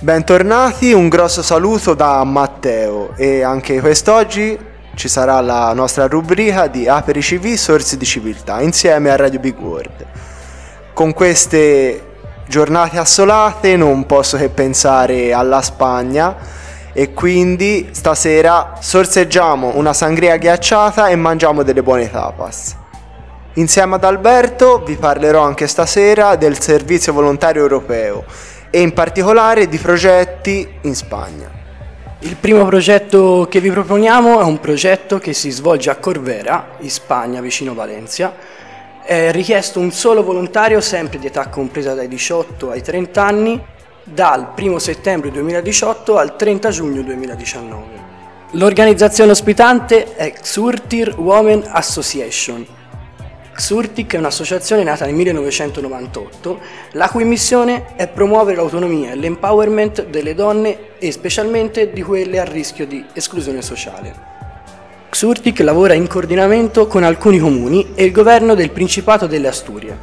Bentornati, un grosso saluto da Matteo e anche quest'oggi ci sarà la nostra rubrica di Aperi CV Sorsi di Civiltà insieme a Radio Big World. Con queste giornate assolate non posso che pensare alla Spagna e quindi stasera sorseggiamo una sangria ghiacciata e mangiamo delle buone tapas. Insieme ad Alberto vi parlerò anche stasera del servizio volontario europeo e in particolare di progetti in Spagna. Il primo progetto che vi proponiamo è un progetto che si svolge a Corbera, in Spagna, vicino Valencia. È richiesto un solo volontario, sempre di età compresa dai 18 ai 30 anni, dal 1 settembre 2018 al 30 giugno 2019. L'organizzazione ospitante è Xurtir Women Association. Xurtic è un'associazione nata nel 1998, la cui missione è promuovere l'autonomia e l'empowerment delle donne e specialmente di quelle a rischio di esclusione sociale. Xurtic lavora in coordinamento con alcuni comuni e il governo del Principato delle Asturie.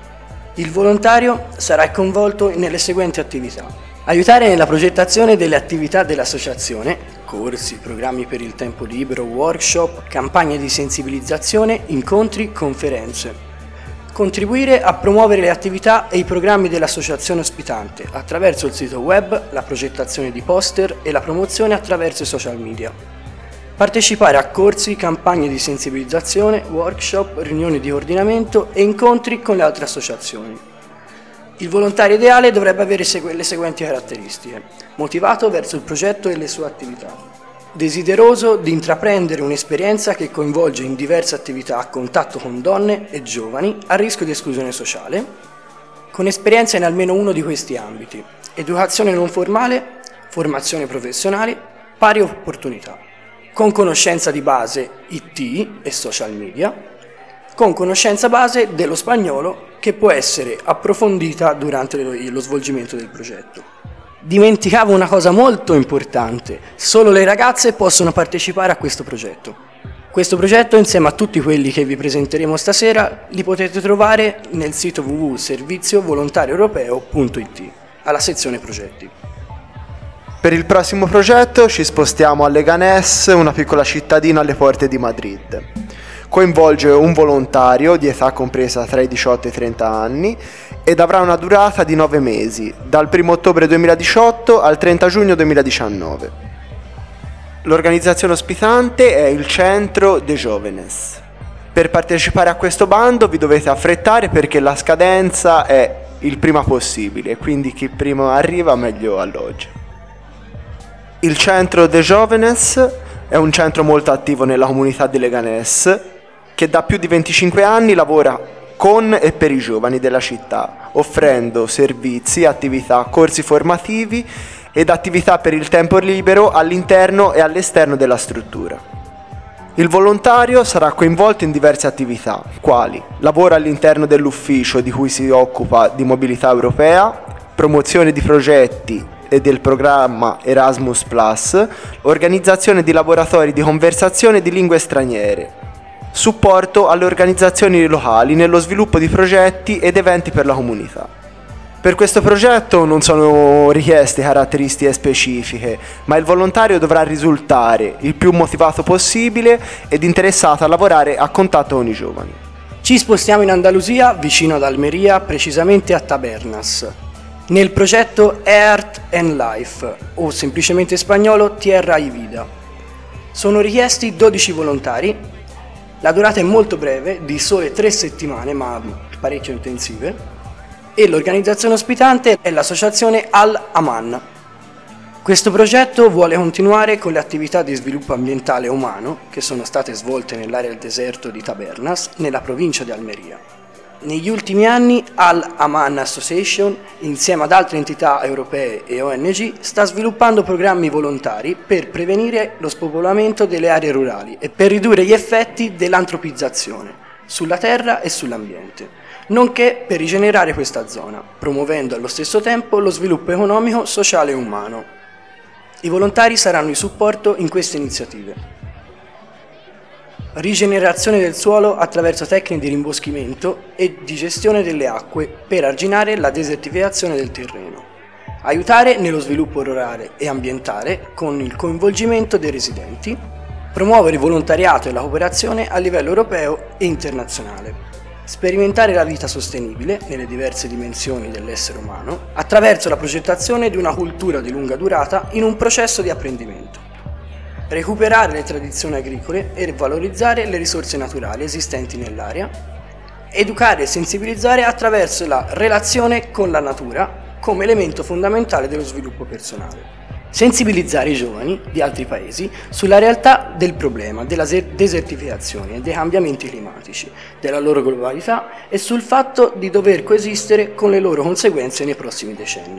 Il volontario sarà coinvolto nelle seguenti attività: aiutare nella progettazione delle attività dell'associazione, corsi, programmi per il tempo libero, workshop, campagne di sensibilizzazione, incontri, conferenze. Contribuire a promuovere le attività e i programmi dell'associazione ospitante attraverso il sito web, la progettazione di poster e la promozione attraverso i social media. Partecipare a corsi, campagne di sensibilizzazione, workshop, riunioni di coordinamento e incontri con le altre associazioni. Il volontario ideale dovrebbe avere le seguenti caratteristiche: motivato verso il progetto e le sue attività, desideroso di intraprendere un'esperienza che coinvolge in diverse attività a contatto con donne e giovani a rischio di esclusione sociale, con esperienza in almeno uno di questi ambiti: educazione non formale, formazione professionale, pari opportunità, con conoscenza di base IT e social media, con conoscenza base dello spagnolo che può essere approfondita durante lo svolgimento del progetto. Dimenticavo una cosa molto importante: solo le ragazze possono partecipare a questo progetto. Questo progetto, insieme a tutti quelli che vi presenteremo stasera, li potete trovare nel sito www.serviziovolontarioeuropeo.it alla sezione progetti. Per il prossimo progetto ci spostiamo a Leganés, una piccola cittadina alle porte di Madrid. Coinvolge un volontario di età compresa tra i 18 e i 30 anni ed avrà una durata di 9 mesi, dal 1 ottobre 2018 al 30 giugno 2019. L'organizzazione ospitante è il Centro de Jóvenes. Per partecipare a questo bando vi dovete affrettare perché la scadenza è il prima possibile, quindi chi prima arriva meglio alloggia. Il Centro de Jóvenes è un centro molto attivo nella comunità di Leganés, che da più di 25 anni lavora con e per i giovani della città, offrendo servizi, attività, corsi formativi ed attività per il tempo libero all'interno e all'esterno della struttura. Il volontario sarà coinvolto in diverse attività, quali lavoro all'interno dell'ufficio di cui si occupa di mobilità europea, promozione di progetti e del programma Erasmus+, organizzazione di laboratori di conversazione di lingue straniere, supporto alle organizzazioni locali nello sviluppo di progetti ed eventi per la comunità. Per questo progetto non sono richieste caratteristiche specifiche, ma il volontario dovrà risultare il più motivato possibile ed interessato a lavorare a contatto con i giovani. Ci spostiamo in Andalusia, vicino ad Almeria, precisamente a Tabernas, nel progetto Earth and Life, o semplicemente in spagnolo Tierra y Vida. Sono richiesti 12 volontari. La durata è molto breve, di sole 3 settimane, ma parecchio intensive, e l'organizzazione ospitante è l'associazione Al-Aman. Questo progetto vuole continuare con le attività di sviluppo ambientale umano che sono state svolte nell'area del deserto di Tabernas, nella provincia di Almeria. Negli ultimi anni Al-Aman Association, insieme ad altre entità europee e ONG, sta sviluppando programmi volontari per prevenire lo spopolamento delle aree rurali e per ridurre gli effetti dell'antropizzazione sulla terra e sull'ambiente, nonché per rigenerare questa zona, promuovendo allo stesso tempo lo sviluppo economico, sociale e umano. I volontari saranno di supporto in queste iniziative. Rigenerazione del suolo attraverso tecniche di rimboschimento e di gestione delle acque per arginare la desertificazione del terreno. aiutare nello sviluppo rurale e ambientale con il coinvolgimento dei residenti, promuovere il volontariato e la cooperazione a livello europeo e internazionale, sperimentare la vita sostenibile nelle diverse dimensioni dell'essere umano attraverso la progettazione di una cultura di lunga durata in un processo di apprendimento, recuperare le tradizioni agricole e valorizzare le risorse naturali esistenti nell'area, educare e sensibilizzare attraverso la relazione con la natura come elemento fondamentale dello sviluppo personale. Sensibilizzare i giovani di altri paesi sulla realtà del problema della desertificazione e dei cambiamenti climatici, della loro globalità e sul fatto di dover coesistere con le loro conseguenze nei prossimi decenni.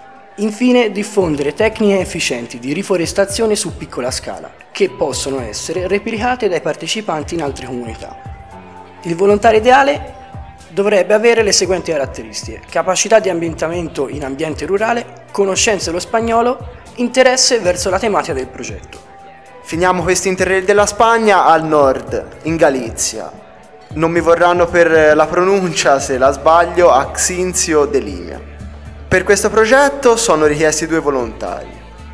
Infine, diffondere tecniche efficienti di riforestazione su piccola scala, che possono essere replicate dai partecipanti in altre comunità. Il volontario ideale dovrebbe avere le seguenti caratteristiche: capacità di ambientamento in ambiente rurale, conoscenze dello spagnolo, interesse verso la tematica del progetto. Finiamo questo Interrail della Spagna al nord, in Galizia. Non mi vorranno per la pronuncia se la sbaglio, a Xinzio de Limia. Per questo progetto sono richiesti 2 volontari.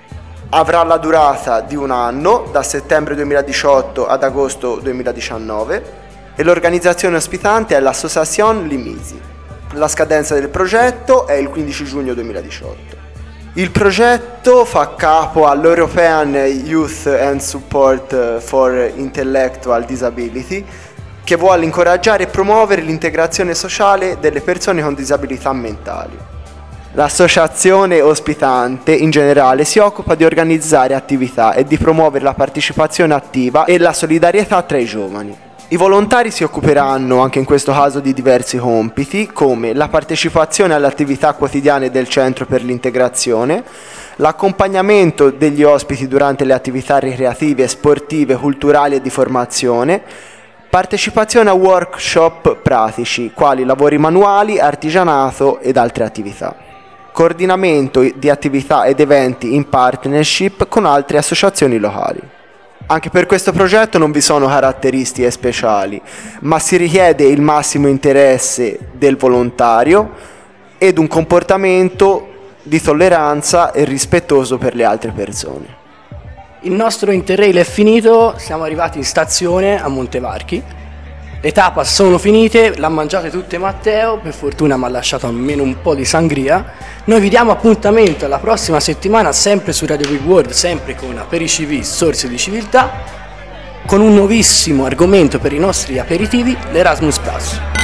Avrà la durata di 1 anno, da settembre 2018 ad agosto 2019, e l'organizzazione ospitante è l'Associazione Limisi. La scadenza del progetto è il 15 giugno 2018. Il progetto fa capo all'European Youth and Support for Intellectual Disability, che vuole incoraggiare e promuovere l'integrazione sociale delle persone con disabilità mentali. L'associazione ospitante in generale si occupa di organizzare attività e di promuovere la partecipazione attiva e la solidarietà tra i giovani. I volontari si occuperanno anche in questo caso di diversi compiti, come la partecipazione alle attività quotidiane del Centro per l'Integrazione, l'accompagnamento degli ospiti durante le attività ricreative, sportive, culturali e di formazione, partecipazione a workshop pratici, quali lavori manuali, artigianato ed altre attività. Coordinamento di attività ed eventi in partnership con altre associazioni locali. Anche per questo progetto non vi sono caratteristiche speciali, ma si richiede il massimo interesse del volontario ed un comportamento di tolleranza e rispettoso per le altre persone. Il nostro Interrail è finito, siamo arrivati in stazione a Montevarchi. Le tapas sono finite, l'ha mangiate tutte Matteo, per fortuna mi ha lasciato almeno un po' di sangria. Noi vi diamo appuntamento alla prossima settimana, sempre su Radio Big World, sempre con AperiCV, Sorse di Civiltà, con un nuovissimo argomento per i nostri aperitivi, l'Erasmus+.